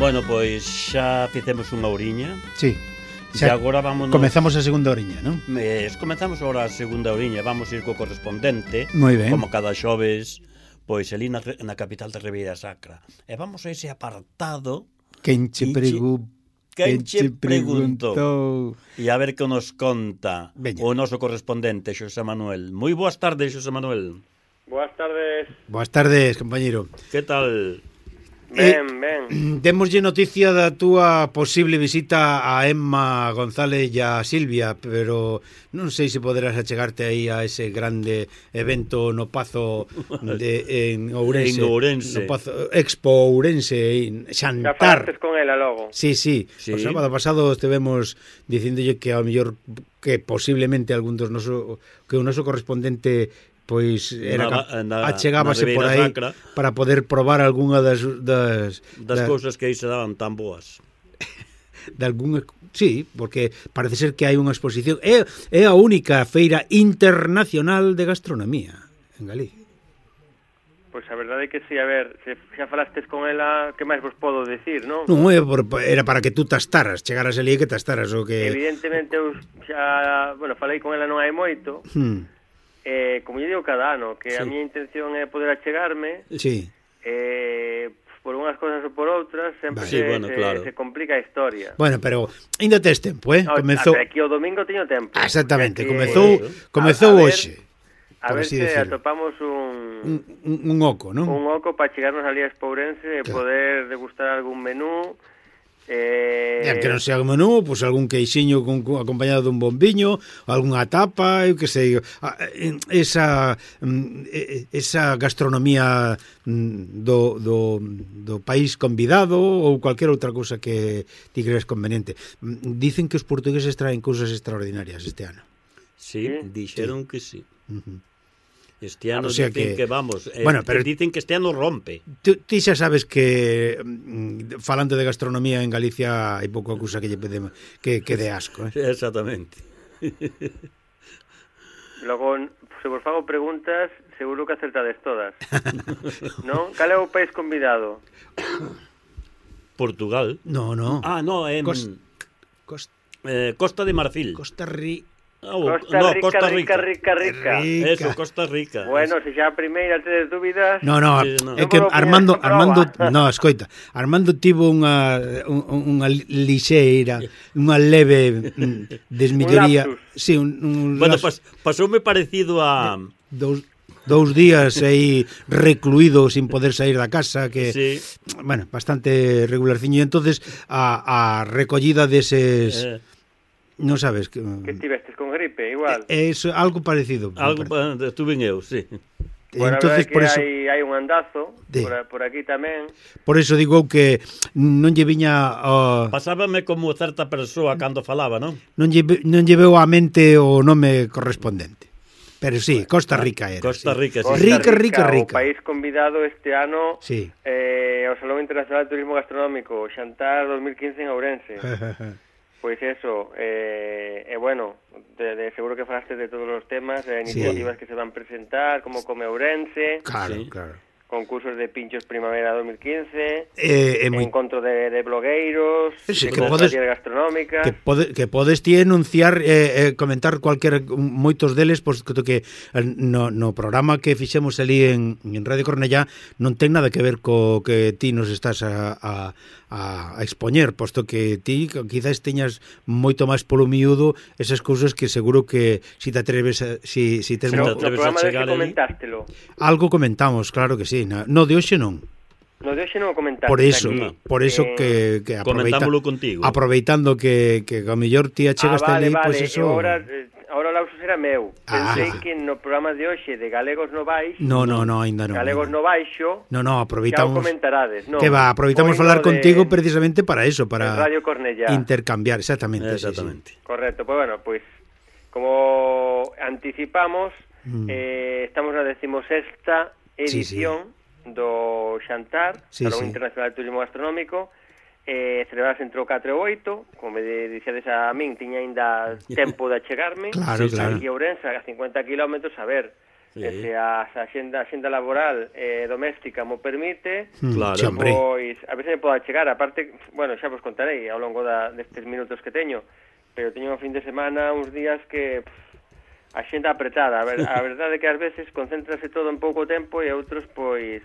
Bueno, pois xa fizemos unha oriña. Sí. E agora vámonos... Comezamos a segunda oriña, non? Comezamos agora a segunda oriña. Vamos ir co correspondente. Moi ben. Como cada xoves, pois ali na capital de Ribeira Sacra. E vamos a ese apartado... Quen che preguntou. E a ver que nos conta Veña. o noso correspondente, Xosé Manuel. Moi boas tardes, Xosé Manuel. Boas tardes. Boas tardes, compañeiro. Que tal? Ben. Demoslle noticia da túa posible visita a Emma González e a Silvia, pero non sei se poderás achegarte aí a ese grande evento no Pazo en Ourense. En Ourense. No Pazo Expo Ourense, xantar. Já falaste con ela logo. Sí. O sábado pasado estivemos dicindolle que ao mellor que posiblemente algún dos que o noso correspondente pois era achegábase por aí Sacra, para poder probar algunha das cousas que aí se daban tan boas. De algún, sí, porque parece ser que hai unha exposición, é a única feira internacional de gastronomía en Galicia. Pois a verdade é que sí, a ver, se xa falastes con ela, que máis vos podo decir, non? Non, era para que tú tastaras, chegaras ali e que tastaras o que... Evidentemente eu xa, falei con ela non hai moito. Como eu digo cada ano, que sí. A miña intención é poder achegarme. Sí. Por unhas cosas ou por outras sempre claro. se complica a historia. Bueno, pero ainda tes tempo, No, comezou... Aquí o domingo teño tempo. Exactamente, que... comezou hoxe. A ver se atopamos un oco, non? Un oco para chegarnos ali a Espourense e poder degustar algún menú. Que non sea un menú, pois algún queixiño acompañado dun bombiño, algunha tapa, eu que sei, esa gastronomía do país convidado ou cualquier outra cousa que ti crees conveniente. Dicen que os portugueses traen cousas extraordinarias este ano. Sí, dixeron que sí. Este ano o sea dicen que vamos, pero dicen que este ano rompe. Ti xa sabes que falando de gastronomía en Galicia hai pouco cousa que lle que de asco, Exactamente. Logo, se vos fago preguntas, seguro que acertades todas. Non? Cal é o país convidado? Portugal. No. Costa de Marfil. Costa Rica. Costa Rica. Eso, Costa Rica. Bueno, se xa a primeira tedes dúbidas... No, é que Armando, escoita, Armando tivo unha lixeira, unha leve desmilloría. Sí, bueno, pasoume parecido a... Dous días aí recluído sin poder sair da casa, que, sí. Bueno, bastante regularciño. E entonces a recollida deses... Non sabes que estivestes con gripe, igual. Eso, algo parecido. Estuve en eu, sí. Bueno, entonces por eso hai un andazo por aquí tamén. Por eso digo que non lle viña pasábame como certa persoa cando falaba, non? Non lle veu á mente o nome correspondente. Pero sí, Costa Rica era. Costa Rica, sí. Rica. O país convidado este ano sí. O Salón Internacional de Turismo Gastronómico, Xantar 2015 en Ourense. Pois eso, bueno, seguro que falaste de todos os temas, iniciativas que se van presentar, como Come Ourense, claro. Concursos de pinchos primavera 2015, encontro de blogueiros, gastronómicas... Que podes ti enunciar, comentar moitos deles, pois que no programa que fixemos ali en Radio Cornellá non ten nada que ver co que ti nos estás a expoñer, posto que ti quizás teñas moito máis polo miúdo esas cousas que seguro que si te atreves a programa de que comentástelo. Algo comentamos, claro que sí. No de hoxe non. No de hoxe non o comentaste. Por eso que comentámoslo contigo. Aproveitando que a mellor ti achegaste ali, pois eso. Ahora o lauso será meu. Pensei que no programa de hoxe de Galegos no Baix... No, ainda non. Galegos no Baixo... No, aproveitamos... Xa o comentarades, non? Que va, aproveitamos falar contigo precisamente para eso, para Radio Cornellá. Intercambiar, exactamente. Sí. Correcto, pues bueno, pues como anticipamos, estamos na 16ª edición do Xantar, Salón Internacional de Turismo Gastronómico, celebrarse entre o 4 e o 8, como me dixedes a min, tiña ainda tempo de achegarme, claro. Aquí a Ourense, a 50 kilómetros, a ver, se a xenda laboral doméstica mo permite, Claro. pois a ver se me poda chegar. Aparte, bueno, xa vos contarei ao longo destes minutos que teño, pero teño un fin de semana, uns días que a xenda apretada. A verdade é que ás veces concéntrase todo en pouco tempo e outros, pois,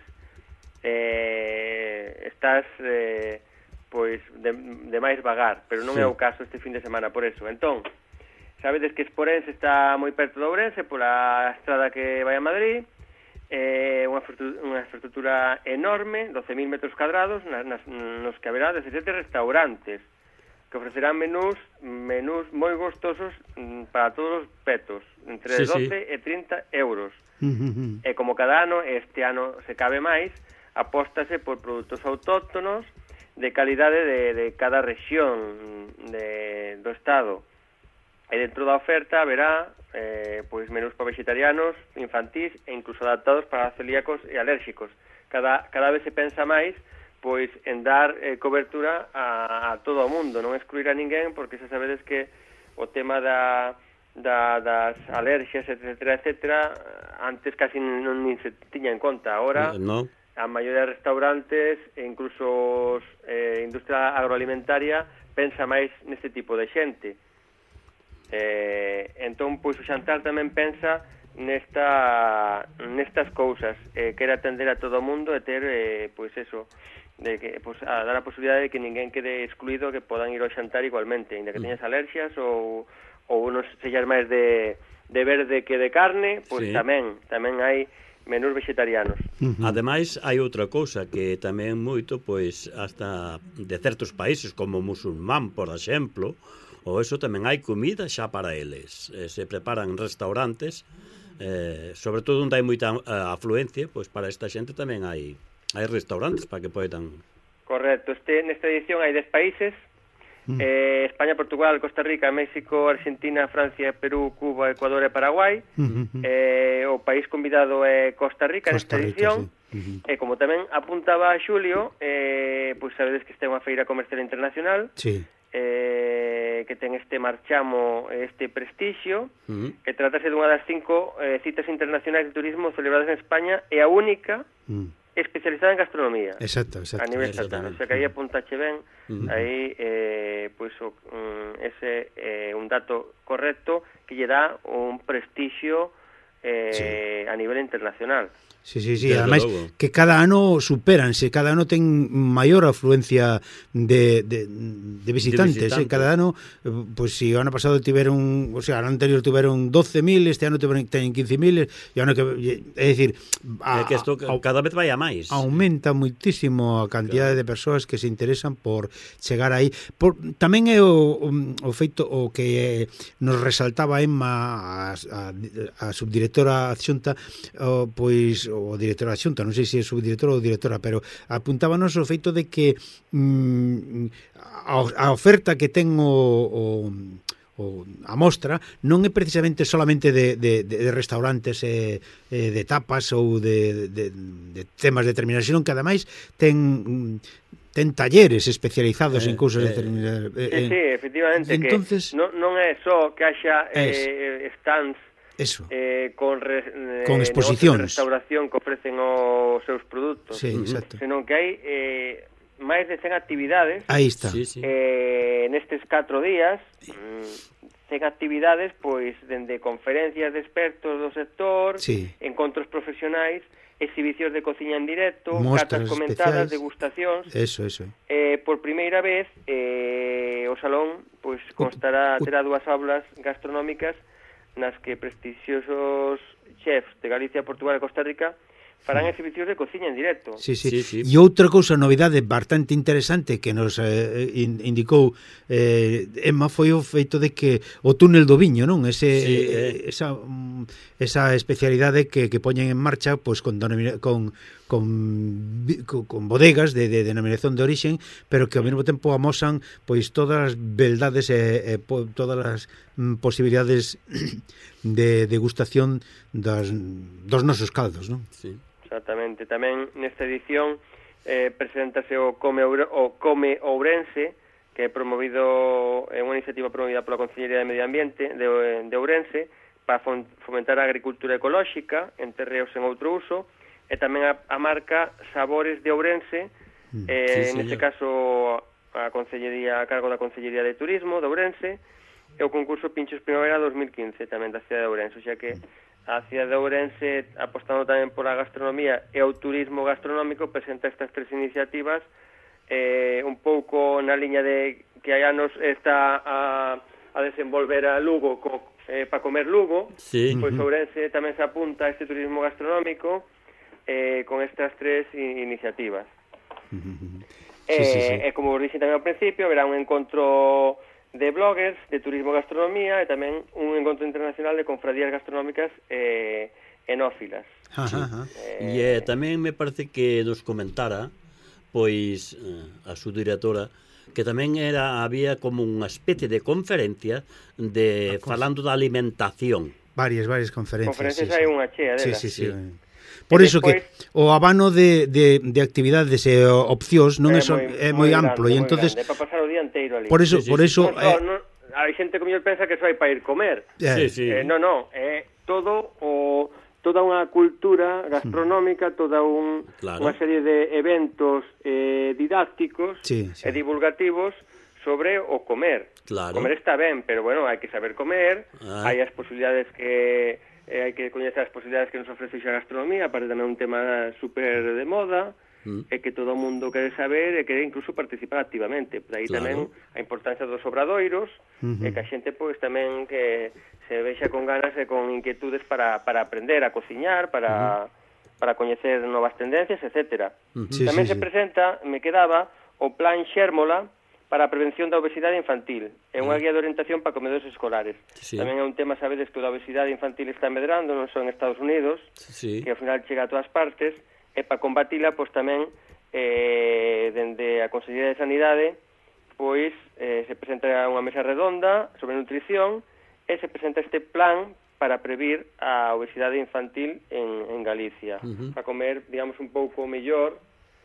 estás pois de máis vagar, pero non é o caso este fin de semana por eso. Entón, sabedes que Esporense está moi perto de Ourense pola estrada que vai a Madrid, unha infraestructura enorme, 12.000 metros cuadrados, nos que haberá 17 restaurantes que ofrecerán menús moi gostosos para todos os petos, entre 12 e 30 euros. E como cada ano, este ano se cabe máis, apóstase por produtos autóctonos de calidade de cada rexión do Estado. E dentro da oferta haberá pois menús para vegetarianos, infantís e incluso adaptados para celíacos e alérxicos. Cada vez se pensa máis pois en dar cobertura a todo o mundo, non excluir a ninguén, porque xa sabedes que o tema das alerxias, etcétera, antes casi non se tiña en conta. Ahora, no. A maioría de restaurantes e incluso a industria agroalimentaria pensa máis neste tipo de xente. Entón, pois o xantar tamén pensa nestas cousas, quere atender a todo o mundo e ter, pois eso, de que, pois, a dar a posibilidade de que ninguén quede excluído, que podan ir ao xantar igualmente, ainda que teñas alerxias ou non sellas máis de verde que de carne, pois tamén hai menús vegetarianos. Ademais, hai outra cousa que tamén moito, pois, hasta de certos países, como musulmán, por exemplo, ou eso tamén hai comida xa para eles. Se preparan en restaurantes, sobre todo onde hai moita afluencia, pois para esta xente tamén hai restaurantes para que poidan... Correcto, nesta edición hai 10 países, España, Portugal, Costa Rica, México, Argentina, Francia, Perú, Cuba, Ecuador e Paraguai. O país convidado é Costa Rica nesta edición. E como tamén apuntaba a Xulio, pois sabedes que esta é unha feira comercial internacional, que ten este marchamo, este prestixio, que tratase dunha das 5 citas internacionais de turismo celebradas en España e a única especializada en gastronomía. Exacto. A nivel estatal. O sea que aí apuntache ben, aí pois ese un dato correcto que lle dá un prestixio a nivel internacional. Sí, ademais que cada ano superanse, cada ano ten maior afluencia de visitantes, cada ano, pois si o ano pasado tiveron, o sea, ano anterior tiveron 12.000, este ano teñen 15.000, e ano que, é dicir, que isto cada vez vai a máis. Aumenta muitísimo a cantidade de persoas que se interesan por chegar aí. Tamén é o feito o que nos resaltaba Emma, a subdirectora adxunta, pois o director da Xunta, non sei se é subdirectora ou directora, pero apuntábanos o feito de que a oferta que ten a mostra non é precisamente solamente de restaurantes de tapas ou de temas determinados, senón que ademais ten talleres especializados en cousas determinadas. Sí, efectivamente, entonces, que non é só que haxa stands con exposicións de restauración que ofrecen os seus produtos, senón que hai máis de 100 actividades. Aí está. Nestes 4 días 100 actividades, pois dende conferencias de expertos do sector, encontros profesionais, exhibicións de cociña en directo, cartas comentadas, degustacións. Eso. Por primeira vez o salón pois terá 2 aulas gastronómicas nas que prestixiosos chefs de Galicia, Portugal e Costa Rica farán exhibicións de cociña en directo. Sí. E outra cousa, novidade bastante interesante que nos indicou Emma foi o feito de que o túnel do viño, non? Esa especialidade que poñen en marcha pois con bodegas de denominación de origen, pero que ao mesmo tempo amosan pois todas as beldades e todas as posibilidades de degustación dos nosos caldos, non? Sí. Exactamente. Tamén nesta edición preséntase o Come Ourense, que é unha iniciativa promovida pola Consellería de Medio Ambiente de Ourense, para fomentar a agricultura ecolóxica en terreos en outro uso, e tamén a marca Sabores de Ourense, neste caso a cargo da Consellería de Turismo de Ourense, e o concurso Pinchos Primavera 2015 tamén da cidade de Ourense, o sea que a cidade de Ourense, apostando tamén por a gastronomía e o turismo gastronómico, presenta estas tres iniciativas un pouco na liña de que hai anos está a desenvolver a Lugo para comer Lugo, pois Ourense tamén se apunta a este turismo gastronómico con estas tres iniciativas. E como vos dixen tamén ao principio, haberá un encontro de bloggers, de turismo gastronomía e tamén un encontro internacional de confradías gastronómicas enófilas. E tamén me parece que nos comentara pois a súa directora que tamén había como unha especie de conferencia falando da alimentación. Varias conferencias. Conferencias hai unha chea delas. Sí. Por iso que o abano de actividades e opcións non é moi amplo e entonces é para pasar o día inteiro ali. Por iso hai xente que mellor pensa que só hai para ir comer. Non, é toda unha cultura gastronómica, toda unha serie de eventos didácticos e divulgativos sobre o comer. Comer está ben, pero bueno, hai que saber comer, hai as posibilidades que hai que coñecer as posibilidades que nos ofrece a gastronomía, aparte tamén un tema super de moda, e que todo o mundo quere saber e quere incluso participar activamente. Por aí tamén a importancia dos obradoiros, e que a xente pois tamén que se vexa con ganas e con inquietudes para aprender a cociñar, para coñecer novas tendencias, etcétera. Tamén se presenta, me quedaba, o Plan Xérmola para a prevención da obesidade infantil. É unha guía de orientación para comedores escolares. Tamén é un tema, sabedes, que a obesidade infantil está medrando, non só en Estados Unidos, que ao final chega a todas partes, e para combatila, pois tamén, dende a Consellería de Sanidade, pois se presenta unha mesa redonda sobre nutrición, e se presenta este plan para previr a obesidade infantil en Galicia, para comer, digamos, un pouco mellor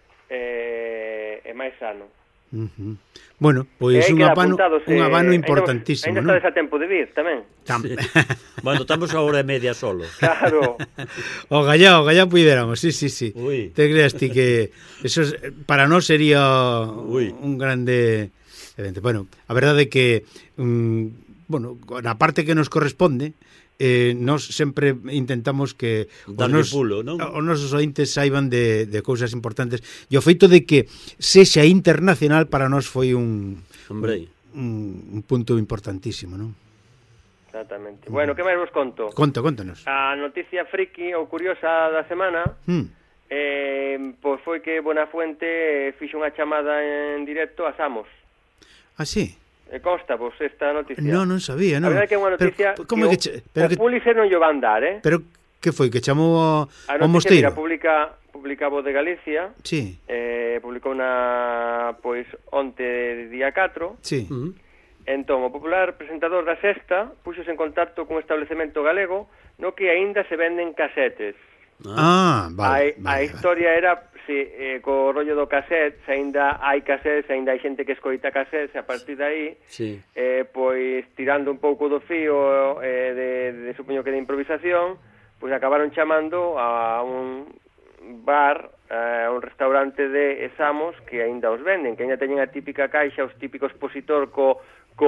e máis sano. Bueno, pois un abano importantísimo, non? Ainda estades a tempo de vir, tamén. Bueno, estamos a hora e media solo. Claro. O gallá puidéramos, sí. Te creas ti que eso para nós sería un grande evento. Bueno, a verdade é que na parte que nos corresponde, nós sempre intentamos que os nosos ointes saiban de cousas importantes, e o feito de que sexa internacional para nós foi un punto importantísimo, non? Exactamente. Bueno, que máis vos conto? Contanos. A noticia friki ou curiosa da semana pois foi que Buenafuente fixo unha chamada en directo a Samos. Ah, sí? Consta vos esta noticia? Non sabía, non. A verdade que é unha noticia que o Pulitzer non lle van dar, Pero que foi, que chamou ao A Mosteiro? noticia publica Voz de Galicia, publicou pois onte día 4, entón o popular presentador da Sexta puxose en contacto cun establecemento galego no que aínda se venden casetes. Vale. A historia era co rollo do cassette, se aínda hai cassettes, se aínda hai xente que escoita cassettes, a partir de aí, pois tirando un pouco do fío de supoño que de improvisación, pois acabaron chamando a un bar, a un restaurante de Samos que aínda os venden, que aínda teñen a típica caixa, os típicos expositor co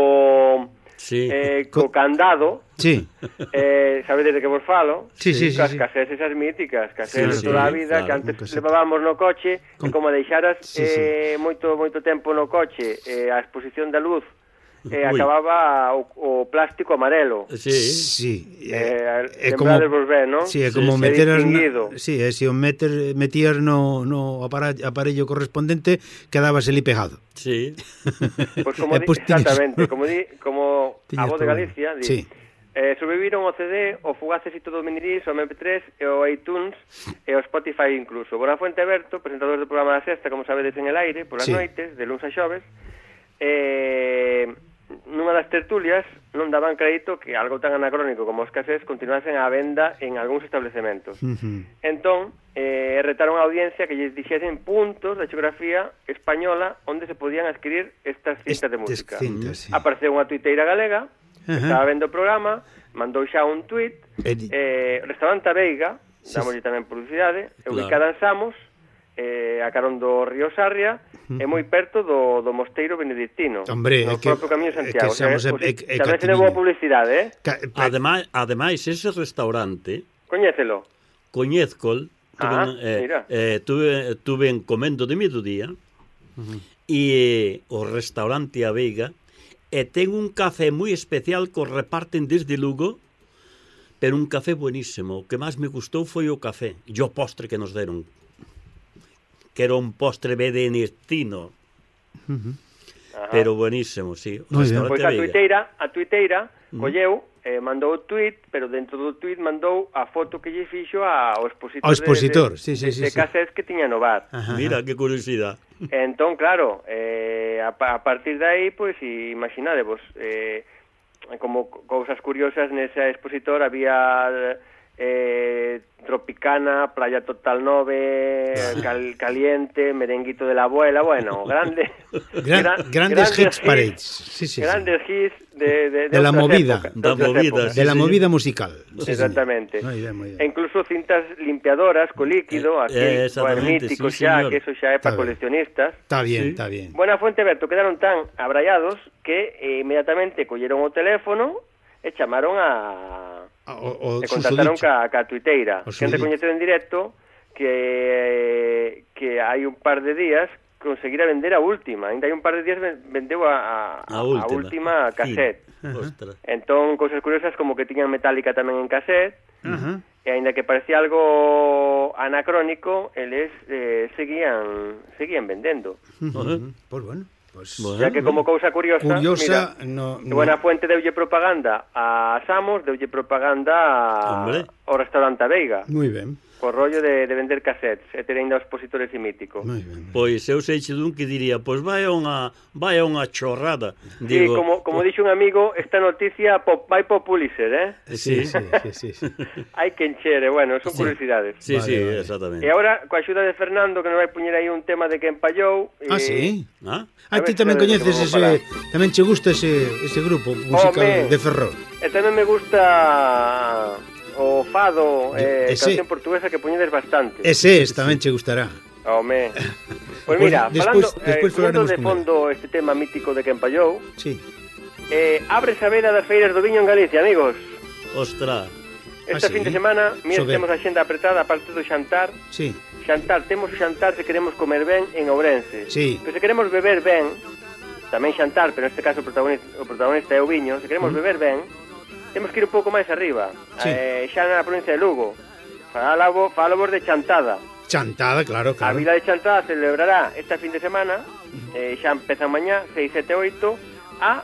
candado, sabedes de que vos falo, as casés esas míticas, casés de toda a vida, que antes levábamos no coche, e como deixaras moito tempo no coche, a exposición da luz, acababa o plástico amarelo. Lembrades vos ben, non? É como metías no aparello correspondente, quedabas ali pegado. Pois exactamente, como a Voz de Galicia di, sobreviviron o CD, o Fugaces e todo o Miniris, o MP3 e o iTunes e o Spotify incluso. Buenafuente Berto, presentador do programa da Sexta, como sabedes, en el aire, polas noites, de luns a xoves, nunha das tertulias non daban crédito que algo tan anacrónico como os casés continuasen á venda en algúns establecementos. Entón, retaron a audiencia que lles dixesen puntos da xeografía española onde se podían adquirir estas cintas de música. Apareceu unha tuiteira galega estaba vendo o programa, mandou xa un tuit, Restaurante A Veiga, dámoslle tamén publicidade, ubicada en Samos, a carón do río Sarria, é moi perto do mosteiro benedictino, hombre, no propio Camiño de Santiago. Tamén se boa publicidade, Ademais, ese restaurante... Coñécelo. Coñezcol, tuve encomendo de mediodía, e o restaurante A Veiga, e ten un café moi especial que reparten desde Lugo, pero un café buenísimo. O que máis me gustou foi o café e o postre que nos deron, que era un postre benedictino, pero buenísimo, sí. Pois a tuiteira colleu, mandou o tuit, pero dentro do tuit mandou a foto que lle fixo ao expositor de cassettes que tiña no bar. Mira, que curiosidade. Entón, claro, a partir de aí, pois, imaginadevos, como cousas curiosas nesa expositor había Tropicana, Playa Total 9, Caliente, Merenguito de la Abuela, bueno, grandes hits parades. Sí. Grandes hits de la movida, de la movida musical. Exactamente. Muy bien. E incluso cintas limpiadoras co líquido, así, míticos xa, que eso xa é para coleccionistas. Está bien. Buena Fuente, Berto, quedaron tan abrallados que inmediatamente colleron o teléfono e chamaron e contactaron ca tuiteira, que recoñeceu en directo que hai un par de días conseguira vender a última, ainda hai un par de días vendeu a última cassette. Entón, cousas curiosas como que tiñan Metallica tamén en cassette, e aínda que parecía algo anacrónico, eles seguían vendendo. Pues bueno. Ya que como cousa curiosa, mira, Buena Fuente deulle propaganda a Samos, deulle propaganda ao restaurante A Veiga. Moi ben. Co rollo de vender cassettes e ter ainda expositores e míticos. Pois eu seiche dun que diría, pois vai a unha chorrada. Digo, como dixo un amigo, esta noticia vai po Pulitzer, Sí. Hai que encher, bueno, son curiosidades. Sí, exactamente. E agora, coa axuda de Fernando, que nos vai poñer aí un tema de que empallou. Sí? Ti tamén coñeces tamén che gusta ese grupo musical de Ferrol. E tamén me gusta o fado, canción portuguesa que poñedes bastante. Ese tamén che gustará. Home. Pois mira, falando de fondo él. este tema mítico de que empallou, sí. Abre a veda das feiras do viño en Galicia, amigos. Ostras. Esta fin de semana, mira, temos a xenda apretada, aparte do xantar. Sí. Temos o xantar se queremos comer ben en Ourense. Sí. Pero se queremos beber ben, tamén xantar, pero neste caso o protagonista é o viño, se queremos beber ben, temos que ir un pouco máis arriba, xa na provincia de Lugo. Falamos de Chantada. Chantada, claro. A vila de Chantada celebrará esta fin de semana, xa empeza mañá, 6, 7, 8, a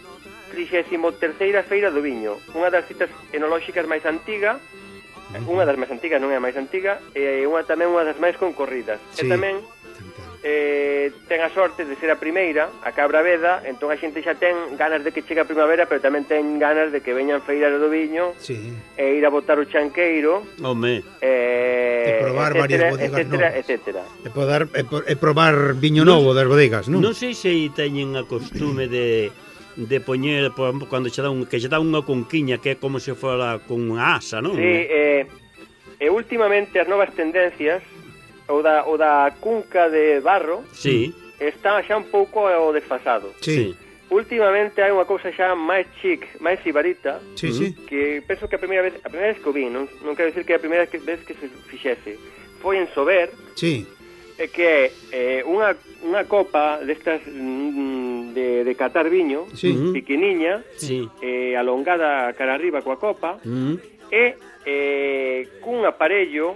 33ª Feira do Viño, unha das citas enolóxicas máis antiga, unha das máis antigas, non é a máis antiga, e tamén unha das máis concorridas. E tamén ten a sorte de ser a primeira, a Cabra Veda, entón a xente xa ten ganas de que chegue a primavera, pero tamén ten ganas de que veñan feiras do viño, e ir a botar o chanqueiro, e probar varias bodegas novas, etcétera. E probar viño novo das bodegas, non? Non sei se teñen a costume de poñer, cando che dá unha conquiña, que é como se fora con unha asa, non? Sí, e últimamente as novas tendencias o da cunca de barro, está xa un pouco desfasado. Sí. Últimamente hai unha cousa xa máis chic, máis sibarita, que penso que a primeira vez que o vi, non quero dicir que a primeira vez que se fixese, foi en Sober, que é unha copa destas de catar viño, pequeniña, alongada cara arriba coa copa, e cun aparello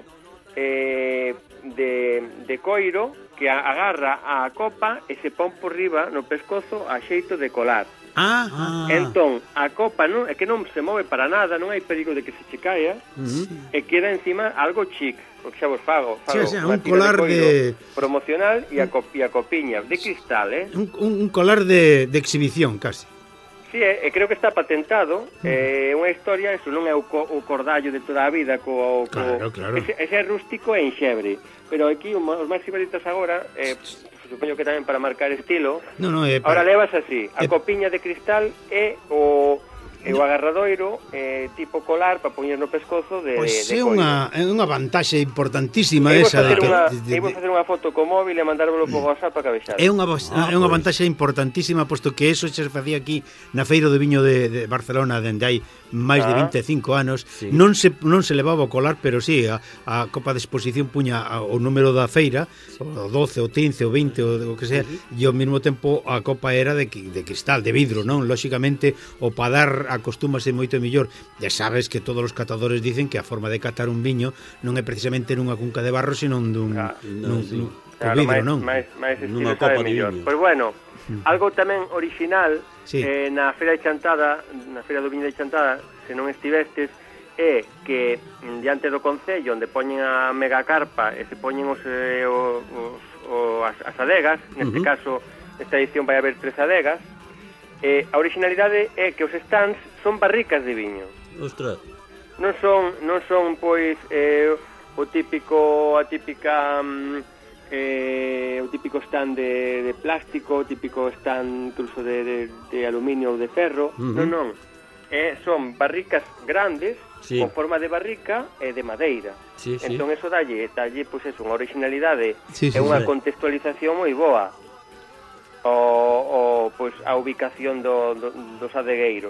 de coiro que agarra a copa e se pon por riba no pescozo a xeito de colar. Entón, a copa é que non se move para nada, non hai perigo de que se che caia, e queda encima algo chic, porque xa vos fago un colar de promocional e a copiña de cristal, un colar de exhibición, casi. Sí, e creo que está patentado, é unha historia, eso non é o cordallo de toda a vida, claro. Ese é rústico e enxebre, pero aquí os máis sibaritas agora, supoño que tamén para marcar estilo, agora levas así, a copiña de cristal e o E o agarradoiro tipo colar para poñer no pescozo de é coiro. unha vantaxe importantísima esa de que... Imos facer unha foto co móvil e mandárvelo por WhatsApp para que vexades. É unha vantaxe importantísima, posto que eso xa se facía aquí na Feira do Viño de Barcelona dende hai máis de 25 anos. Sí. Non se levaba o colar, pero sí, a copa de exposición puña o número da feira, o 12, o 15, o 20, o que sea, e ao mesmo tempo a copa era de cristal, de vidro, non? Lóxicamente, o padar acostúmase moito mellor. Ya sabes que todos os catadores dicen que a forma de catar un viño non é precisamente nunha cunca de barro, sino dun vidro, non? máis estilo sabe mellor. Pois bueno, algo tamén original na Feira de Chantada, na Feira do Viño de Chantada, se non estivestes, é que diante do concello onde poñen a megacarpa e se poñen as adegas, neste caso esta edición vai haber 3 adegas. A originalidade é que os stands son barricas de viño. Ostras. Non son pois o típico stand de plástico, o típico stand incluso de aluminio ou de ferro. Non. Son barricas grandes, con forma de barrica e de madeira. Entón eso dalle pois unha originalidade e unha contextualización moi boa. Pois a ubicación dos adegueiros.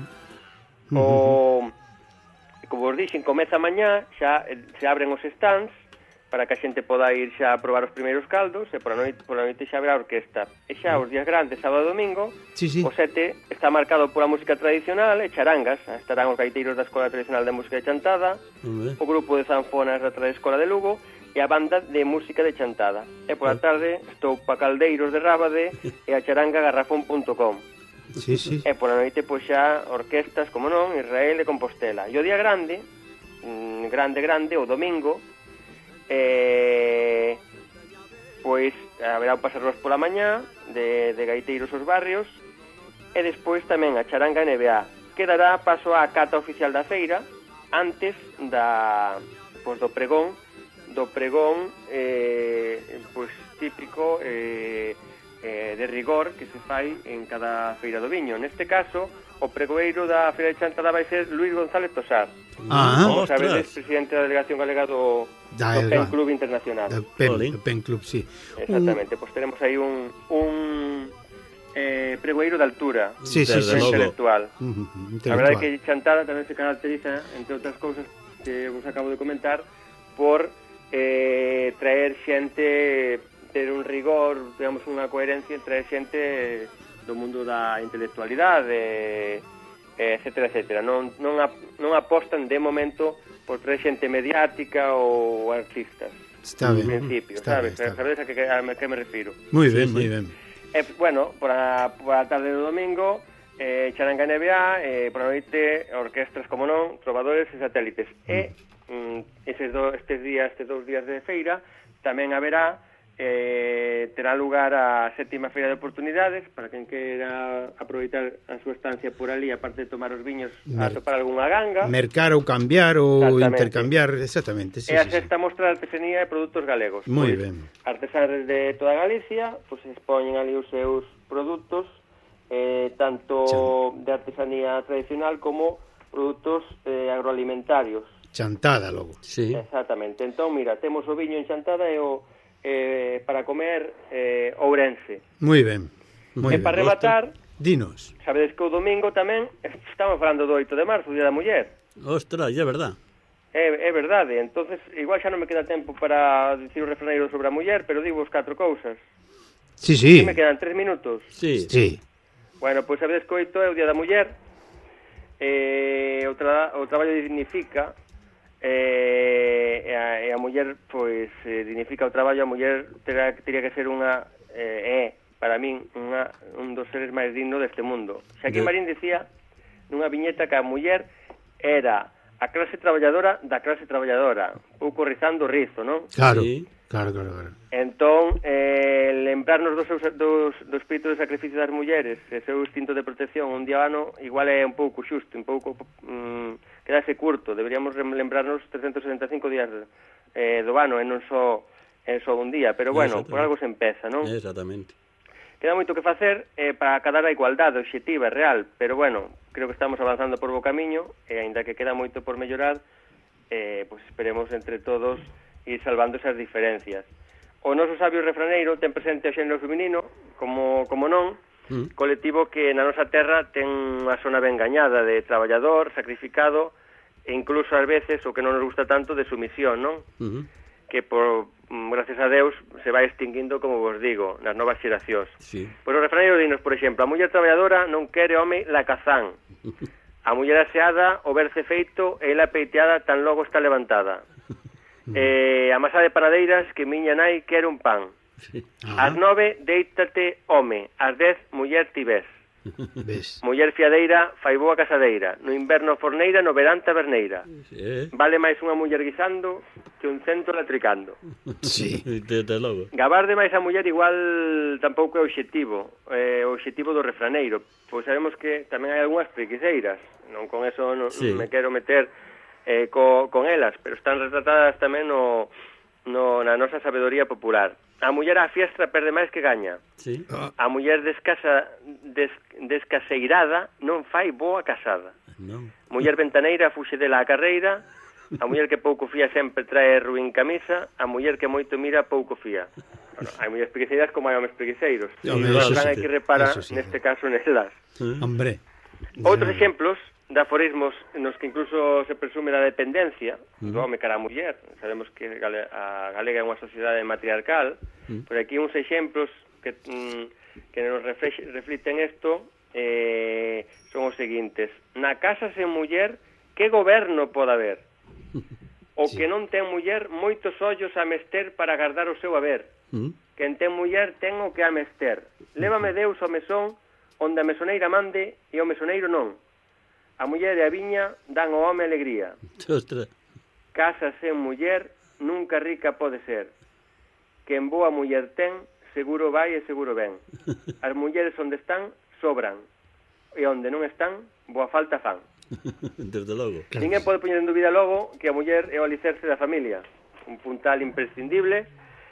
Como vos dixen, comeza mañá, xa se abren os stands para que a xente poda ir xa a probar os primeiros caldos e pola noite xa haberá orquesta. E xa os días grandes, sábado e domingo, o 7 está marcado pola música tradicional e charangas. Estarán os gaiteiros da Escola Tradicional de Música de Chantada, o grupo de zanfonas da Escola de Lugo e a banda de música de Chantada. E pola tarde estou pa Caldeiros de Rábade e a charanga garrafón.com. E pola noite pois xa orquestas, como non, Israel e Compostela. E o día grande, o domingo, pois haberá o pasarros pola mañá de gaiteiros aos barrios e despois tamén a charanga NBA, que dará paso á cata oficial da feira antes do pregón pois típico de rigor que se fai en cada feira do viño. Neste caso, o pregoeiro da Feira de Chantada vai ser Luis González Tosar. Como sabedes, presidente da delegación galega do PEN Club Internacional. PEN Club, sí. Exactamente, pois tenemos aí un pregoeiro de altura, intelectual. A verdade é que Chantada tamén se caracteriza, entre outras cousas que vos acabo de comentar, por traer xente, ter un rigor, digamos, unha coherencia, traer xente do mundo da intelectualidade, etcétera, etcétera. Non apostan de momento por traer xente mediática ou artistas. Está ben. En principio, sabes? Sabedes a que me refiro. Moi ben, moi ben. Bueno, por a tarde do domingo, charanga NBA, por a noite, orquestras, como non, trovadores e satélites. Estes 2 días de feira tamén haberá terá lugar a 7ª Feira de Oportunidades para quen queira aproveitar a súa estancia por ali, aparte de tomar os viños, a topar algunha ganga, mercar ou cambiar ou intercambiar, exactamente. E a sexta mostra de artesanía e produtos galegos. Moi ben. Artesanos de toda Galicia expoñen ali os seus produtos, tanto de artesanía tradicional como produtos agroalimentarios. Chantada logo. Exactamente. Entón, mira, temos o viño en Chantada e o para comer Ourense. Moi ben. E para rematar, dinos. Sabedes que o domingo tamén estamos falando do 8 de marzo, o Día da Muller. Ostras, é verdad. É verdade. Entonces, igual xa non me queda tempo para dicir o refraneiro sobre a muller, pero digo os 4 cousas. Sí. Que me quedan 3 minutos. Sí. Bueno, pois sabedes que o 8 é o Día da Muller. O traballo dignifica. E a muller pois dignifica o traballo. A muller teria que ser para min un dos seres máis dignos deste mundo. Xaquín Marín dicía nunha viñeta que a muller era a clase traballadora da clase traballadora, pouco rizando o rizo, non? Claro. Entón, lembrarnos do espírito de sacrificio das mulleres e seu instinto de protección un día ao ano igual é un pouco xusto, un pouco quedase curto. Deberíamos lembrarnos 365 días do ano e non só un día, pero bueno, por algo se empeza, non? Exactamente. Queda moito que facer para acadar a igualdade obxectiva e real, pero bueno, creo que estamos avanzando por bo camiño e aínda que queda moito por mellorar, pois esperemos entre todos ir salvando esas diferencias. O noso sabio refraneiro ten presente o xénero feminino, como non, colectivo que na nosa terra ten unha zona ben gañada de traballador, sacrificado e incluso ás veces, o que non nos gusta tanto, de sumisión, non? Que por gracias a Deus se vai extinguindo, como vos digo, nas novas xeracións. Sí. Pois o refraneiro dinos, por exemplo, a muller traballadora non quere home lacazán. A muller aseada o verse feito e ela peiteada tan logo está levantada. A masa de panadeiras que miña nai quere un pan. Sí. Ás 9 déitate home, ás 10 muller ti ves. Ves? Muller fiadeira fai boa casadeira, no inverno forneira, no verán taberneira. Sí. Vale máis unha muller guisando que un cento latricando. Sí. Desde logo. Gabarde máis a muller igual tampouco é o obxectivo do refraneiro, pois sabemos que tamén hai algunhas preguiseiras, non con eso non me quero meter con elas, pero están retratadas tamén na nosa sabedoría popular. A muller á fiestra perde máis que gaña. Sí. A muller descaseirada non fai boa casada. Non. Muller ventaneira fuxe dela a carreira. A muller que pouco fía sempre trae ruín camisa. A muller que moito mira pouco fía. Bueno, hai mulleres preguiceiras como hai homes preguiceiros. Hai que reparar neste caso nelas. Hombre. Outros exemplos de aforismos nos que incluso se presume da dependencia do home cara a muller. Sabemos que a galega é unha sociedade matriarcal, pero aquí uns exemplos que nos refliten isto son os seguintes. Na casa sen muller, que goberno pode haber? O que non ten muller, moitos ollos a mester para agardar o seu haber. Quen ten muller ten o que a mester. Lévame Deus ao mesón, onde a mesoneira mande e o mesoneiro non. A muller e a viña dan ao home alegría. Ostras. Casa sen muller nunca rica pode ser. Quen boa muller ten, seguro vai e seguro ven. As mulleres onde están, sobran. E onde non están, boa falta fan. Desde logo. Ninguén pode poñer en dúbida logo que a muller é o alicerce da familia. Un puntal imprescindible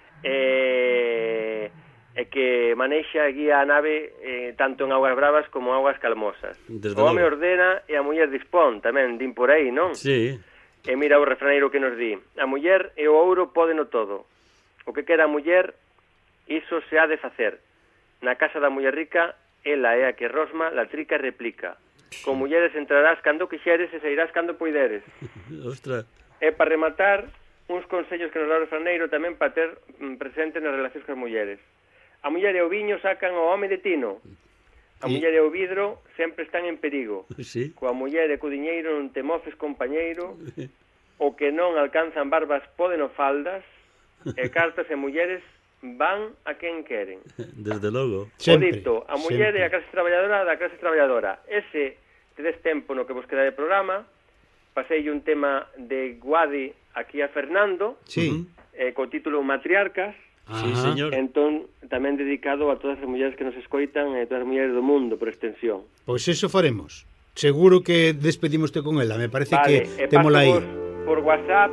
e que manexa e guía a nave tanto en augas bravas como en augas calmosas. Desde o home logo. ordena e a muller dispón, tamén din por aí, non? Sí. E mira o refraneiro que nos di: a muller e o ouro pódeno todo. O que quera a muller, iso se ha de facer. Na casa da muller rica, ela é a que rosma, latrica e replica. Con mulleres entrarás cando quixeres e sairás cando poideres. Ostras. E para rematar, uns consellos que nos dá o refraneiro tamén para ter presente nas relacións con as mulleres. A muller e o viño sacan o home de tino. A muller e o vidro sempre están en perigo. Sí. Coa muller e co diñeiro non te mofes, compañeiro. O que non alcanzan barbas poden o faldas. E cartas e mulleres van a quen queren. Desde logo. Sempre, O dito, a muller é a clase traballadora da clase traballadora. Ese tedes tempo no que vos queda de programa. Pasei un tema de Guadi aquí a Fernando. Sí. Co título Matriarcas. Sí, señor. Entón, tamén dedicado a todas as mulleres que nos escoitan e a todas as mulleres do mundo, por extensión. Pois eso faremos. Seguro que despedimoste con ela. Me parece Vale, que témola aí. Por WhatsApp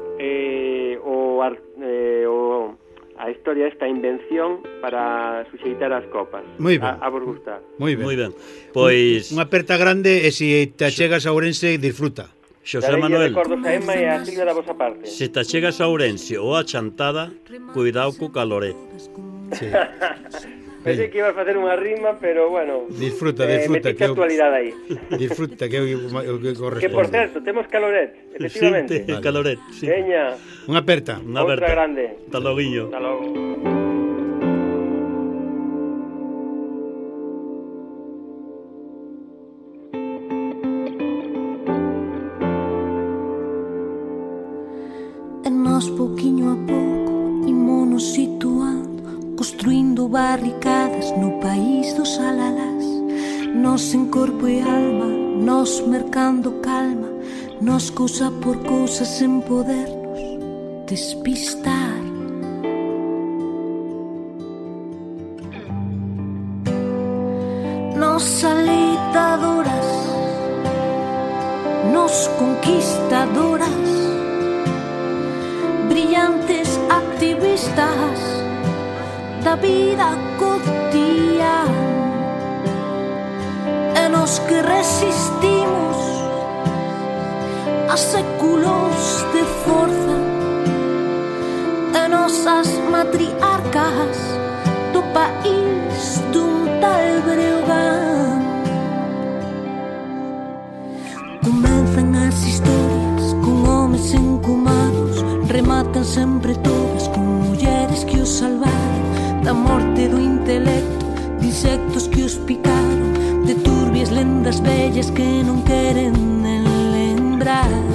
a historia esta invención para suxeitar as copas. Moi ben. A vos gustar. Moi ben. Moi ben. Pois Unha aperta grande e se te chegas a Ourense, disfruta. Xosé Manuel, Recordos a Emma e a Silvia da vosa parte. se te chegas a Ourense ou a Chantada, cuidado co caloré. Sí. Pensei que iba a facer unha rima, pero bueno. Disfruta, metí que actualidade aí. Disfruta, que é o que corresponde. Que por certo, temos caloret, efectivamente. Sí, caloret, sí. Veña, Unha aperta. Unha outra aberta. grande. Hasta loguiño. Hasta logo. E nós pouquiño a pouco imonos situando, construindo barricadas no país dos alalás. Nós en corpo e alma, nós mercando calma, nós cousa por cousa sen podernos despistar. Nós alitadoras, nós conquistadoras, brillantes activistas da vida cotidiana. nos que resistimos a séculos de forza de nosas matriarcas do país dun tal Breogán. Comenzan as historias con homes encumados, rematan sempre todas con mulleres que os salvaron da morte do intelecto, de insectos que os picaron, de turbias lendas vellas que non queren nen lembrar.